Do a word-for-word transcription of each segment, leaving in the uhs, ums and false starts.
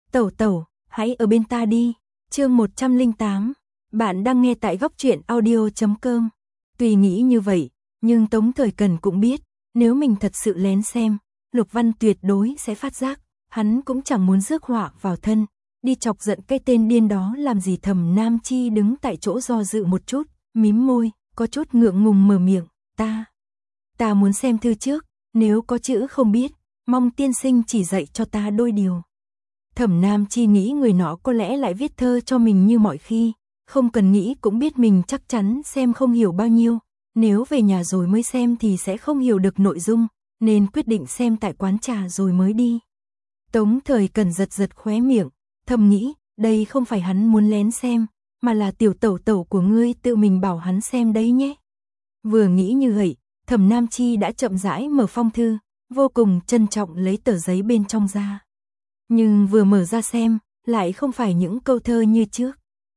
Tẩu tẩu, hãy ở bên ta đi. Chương một trăm lẻ tám. Bạn đang nghe tại góc truyện audio chấm com. Tuy nghĩ như vậy, nhưng Tống Thời Cần cũng biết, nếu mình thật sự lén xem, Lục Văn tuyệt đối sẽ phát giác, hắn cũng chẳng muốn rước họa vào thân, đi chọc giận cái tên điên đó làm gì. Thẩm Nam Chi đứng tại chỗ do dự một chút, mím môi, có chút ngượng ngùng mở miệng, ta, ta muốn xem thư trước, nếu có chữ không biết, mong tiên sinh chỉ dạy cho ta đôi điều. Thẩm Nam Chi nghĩ người nọ có lẽ lại viết thơ cho mình như mọi khi, không cần nghĩ cũng biết mình chắc chắn xem không hiểu bao nhiêu, nếu về nhà rồi mới xem thì sẽ không hiểu được nội dung, nên quyết định xem tại quán trà rồi mới đi. Tống Thời Cần giật giật khóe miệng, thầm nghĩ, đây không phải hắn muốn lén xem, mà là tiểu tẩu tẩu của ngươi tự mình bảo hắn xem đấy nhé. Vừa nghĩ như vậy, Thẩm Nam Chi đã chậm rãi mở phong thư, vô cùng trân trọng lấy tờ giấy bên trong ra. Nhưng vừa mở ra xem, lại không phải những câu thơ như trước,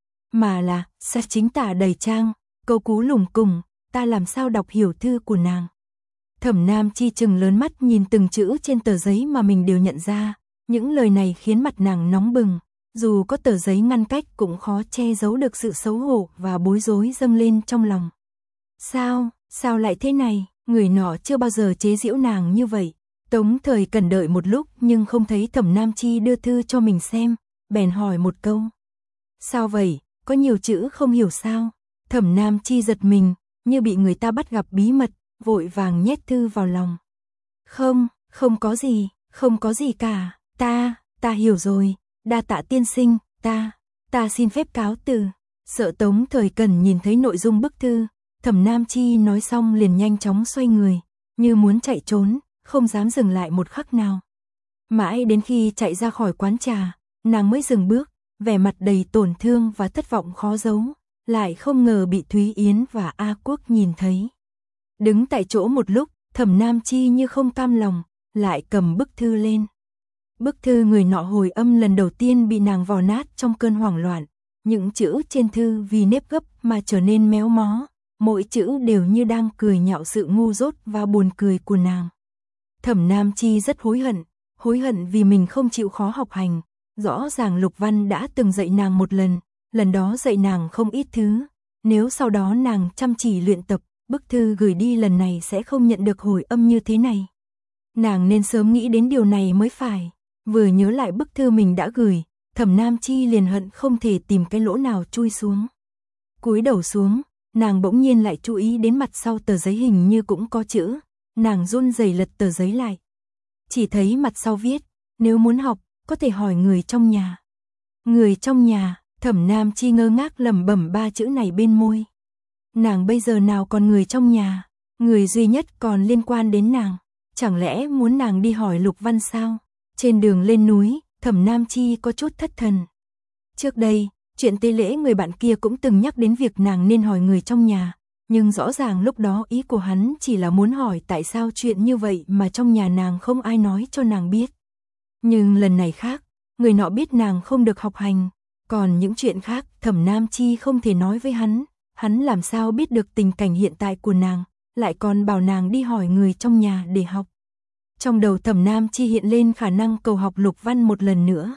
mà là sách chính tả đầy trang, câu cú lủng củng, ta làm sao đọc hiểu thư của nàng. Thẩm Nam Chi trừng lớn mắt nhìn từng chữ trên tờ giấy mà mình đều nhận ra, những lời này khiến mặt nàng nóng bừng, dù có tờ giấy ngăn cách cũng khó che giấu được sự xấu hổ và bối rối dâng lên trong lòng. Sao, sao lại thế này, người nọ chưa bao giờ chế giễu nàng như vậy. Tống Thời Cần đợi một lúc nhưng không thấy Thẩm Nam Chi đưa thư cho mình xem, bèn hỏi một câu. Sao vậy, có nhiều chữ không hiểu sao? Thẩm Nam Chi giật mình, như bị người ta bắt gặp bí mật, vội vàng nhét thư vào lòng. Không, không có gì, không có gì cả, ta, ta hiểu rồi, đa tạ tiên sinh, ta, ta xin phép cáo từ. Sợ Tống Thời Cần nhìn thấy nội dung bức thư, Thẩm Nam Chi nói xong liền nhanh chóng xoay người, như muốn chạy trốn, không dám dừng lại một khắc nào. Mãi đến khi chạy ra khỏi quán trà, nàng mới dừng bước, vẻ mặt đầy tổn thương và thất vọng khó giấu, lại không ngờ bị Thúy Yến và A Quốc nhìn thấy. Đứng tại chỗ một lúc, Thẩm Nam Chi như không cam lòng, lại cầm bức thư lên. Bức thư người nọ hồi âm lần đầu tiên bị nàng vò nát trong cơn hoảng loạn, những chữ trên thư vì nếp gấp mà trở nên méo mó, mỗi chữ đều như đang cười nhạo sự ngu dốt và buồn cười của nàng. Thẩm Nam Chi rất hối hận, hối hận vì mình không chịu khó học hành, rõ ràng Lục Văn đã từng dạy nàng một lần, lần đó dạy nàng không ít thứ, nếu sau đó nàng chăm chỉ luyện tập, bức thư gửi đi lần này sẽ không nhận được hồi âm như thế này. Nàng nên sớm nghĩ đến điều này mới phải. Vừa nhớ lại bức thư mình đã gửi, Thẩm Nam Chi liền hận không thể tìm cái lỗ nào chui xuống. Cúi đầu xuống, nàng bỗng nhiên lại chú ý đến mặt sau tờ giấy hình như cũng có chữ, nàng run rẩy lật tờ giấy lại. Chỉ thấy mặt sau viết, nếu muốn học, có thể hỏi người trong nhà. Người trong nhà, Thẩm Nam Chi ngơ ngác lẩm bẩm ba chữ này bên môi. Nàng bây giờ nào còn người trong nhà, người duy nhất còn liên quan đến nàng, chẳng lẽ muốn nàng đi hỏi Lục Văn sao? Trên đường lên núi, Thẩm Nam Chi có chút thất thần. Trước đây, chuyện tế lễ người bạn kia cũng từng nhắc đến việc nàng nên hỏi người trong nhà, nhưng rõ ràng lúc đó ý của hắn chỉ là muốn hỏi tại sao chuyện như vậy mà trong nhà nàng không ai nói cho nàng biết. Nhưng lần này khác, người nọ biết nàng không được học hành, còn những chuyện khác Thẩm Nam Chi không thể nói với hắn, hắn làm sao biết được tình cảnh hiện tại của nàng, lại còn bảo nàng đi hỏi người trong nhà để học. Trong đầu Thẩm Nam Chi hiện lên khả năng cầu học Lục Văn một lần nữa.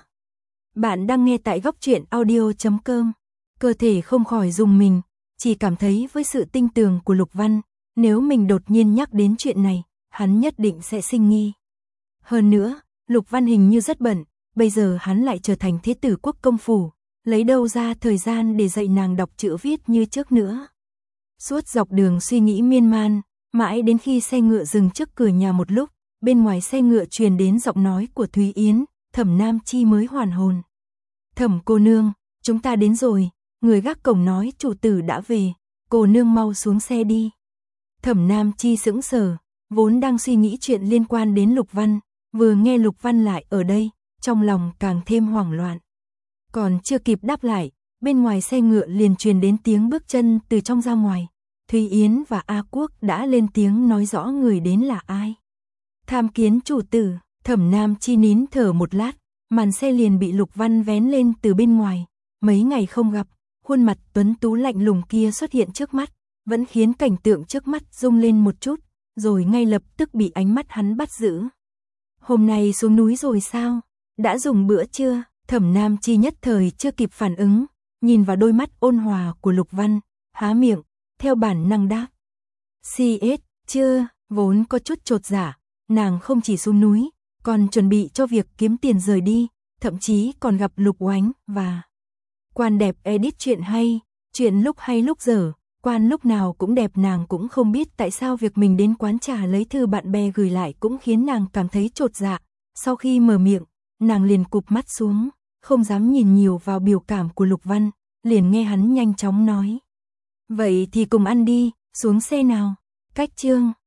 Bạn đang nghe tại góc truyện audio chấm com. Cơ thể không khỏi rùng mình, chỉ cảm thấy với sự tinh tường của Lục Văn, nếu mình đột nhiên nhắc đến chuyện này, hắn nhất định sẽ sinh nghi. Hơn nữa, Lục Văn hình như rất bận, bây giờ hắn lại trở thành thế tử quốc công phủ, lấy đâu ra thời gian để dạy nàng đọc chữ viết như trước nữa. Suốt dọc đường suy nghĩ miên man, mãi đến khi xe ngựa dừng trước cửa nhà một lúc, bên ngoài xe ngựa truyền đến giọng nói của Thúy Yến, Thẩm Nam Chi mới hoàn hồn. Thẩm cô nương, chúng ta đến rồi, người gác cổng nói chủ tử đã về, cô nương mau xuống xe đi. Thẩm Nam Chi sững sờ, vốn đang suy nghĩ chuyện liên quan đến Lục Văn, vừa nghe Lục Văn lại ở đây, trong lòng càng thêm hoảng loạn. Còn chưa kịp đáp lại, bên ngoài xe ngựa liền truyền đến tiếng bước chân từ trong ra ngoài. Thúy Yến và A Quốc đã lên tiếng nói rõ người đến là ai. Tham kiến chủ tử. Thẩm Nam Chi nín thở một lát, màn xe liền bị Lục Văn vén lên từ bên ngoài. Mấy ngày không gặp, khuôn mặt tuấn tú lạnh lùng kia xuất hiện trước mắt, vẫn khiến cảnh tượng trước mắt rung lên một chút, rồi ngay lập tức bị ánh mắt hắn bắt giữ. Hôm nay xuống núi rồi sao? Đã dùng bữa chưa? Thẩm Nam Chi nhất thời chưa kịp phản ứng, nhìn vào đôi mắt ôn hòa của Lục Văn, há miệng, theo bản năng đáp. xê ét, chưa, vốn có chút chột dạ, nàng không chỉ xuống núi, còn chuẩn bị cho việc kiếm tiền rời đi, thậm chí còn gặp Lục Oánh và Quan đẹp edit chuyện hay, chuyện lúc hay lúc dở, Quan lúc nào cũng đẹp, nàng cũng không biết tại sao việc mình đến quán trà lấy thư bạn bè gửi lại cũng khiến nàng cảm thấy chột dạ. Sau khi mở miệng, nàng liền cụp mắt xuống, không dám nhìn nhiều vào biểu cảm của Lục Văn, liền nghe hắn nhanh chóng nói. Vậy thì cùng ăn đi, xuống xe nào. Cách chương